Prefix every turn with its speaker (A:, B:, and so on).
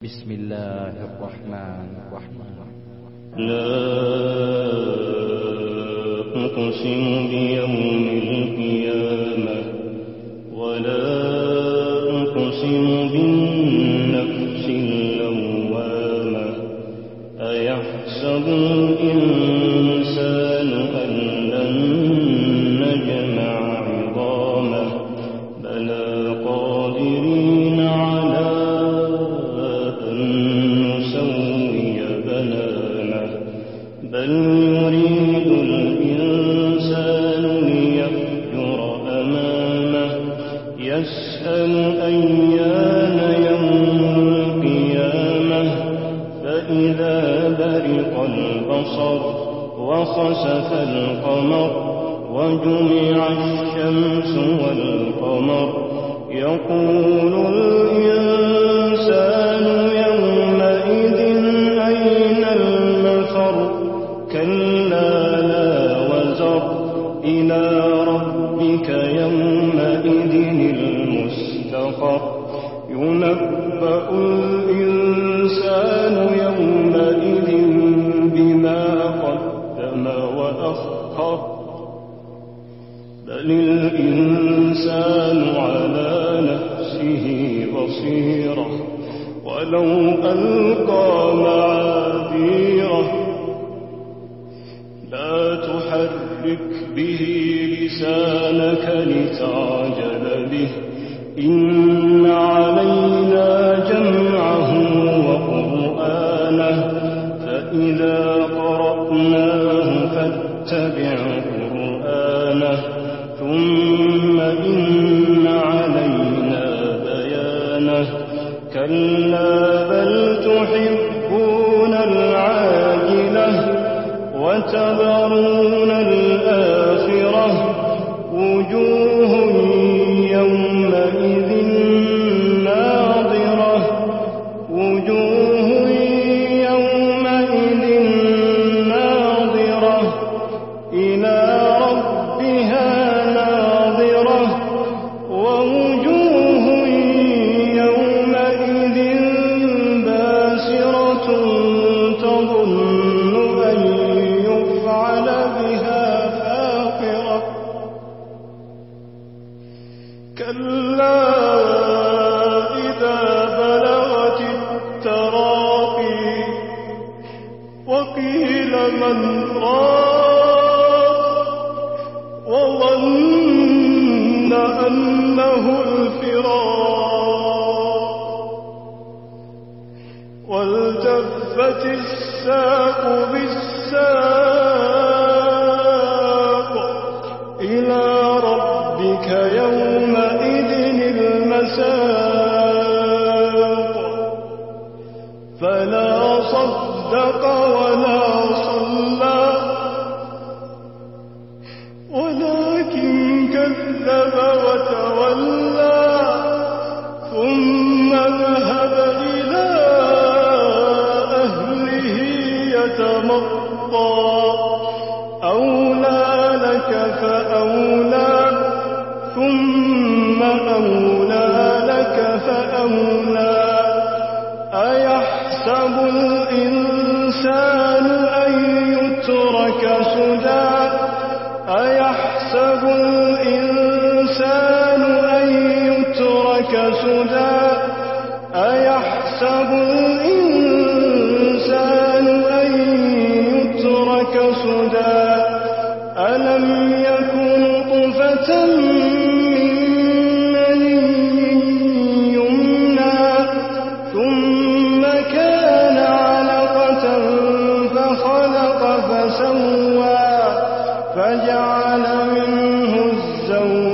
A: بسم الله الرحمن الرحيم.
B: لا أقسم بيوم القيامة ولا أقسم بالنفس اللوامة أيحسب الإنسان أن لن نجمع عظامه بلى قادرين على أن نسوي بنانه بل يريد الإنسان ليفجر أمامه يسأل أيان يوم القيامة فإذا برق البصر وخسف القمر وجمع الشمس والقمر يقول الإنسان يومئذ أين المفر كلا لا وزر إلى ربك يومئذ المستقر ينبأ الإنسان يومئذ بما قدم وأخر بل الإنسان على نفسه بصيرة ولو ألقى معاذيره لا تحرك به لسانك لتعجل به إن علينا جمعه وقرآنه فإذا قرأناه فاتبع قرآنه ثم إن علينا بيانه كلا بل تحبون العاجلة وتذرون الآخرة وجوه يومئذ ناضرة وجوه يومئذ ناظرة إلى ربها ناظرة ووجوه يومئذ باسرة تظن أن يفعل بها فاقرة كلا إذا بلغت التراقي وقيل من راق وظن أنه الفراق والتفت الساق بالساق إلى ربك يومئذ المساق فلا صدق ولا صلى ولكن كذب وتولى ثم ذهب إلى أهله يتمطى أولى لك فأولى ثم أولى لك فأولى أيحسب الإنسان أن يترك سدى أيحسب الإنسان أن يترك سدى أيحسب الإنسان أن يترك سدى ألم يكن نطفة من مني يمنى ثم كان علقة فخلق فسوى فجعل منه الزوجين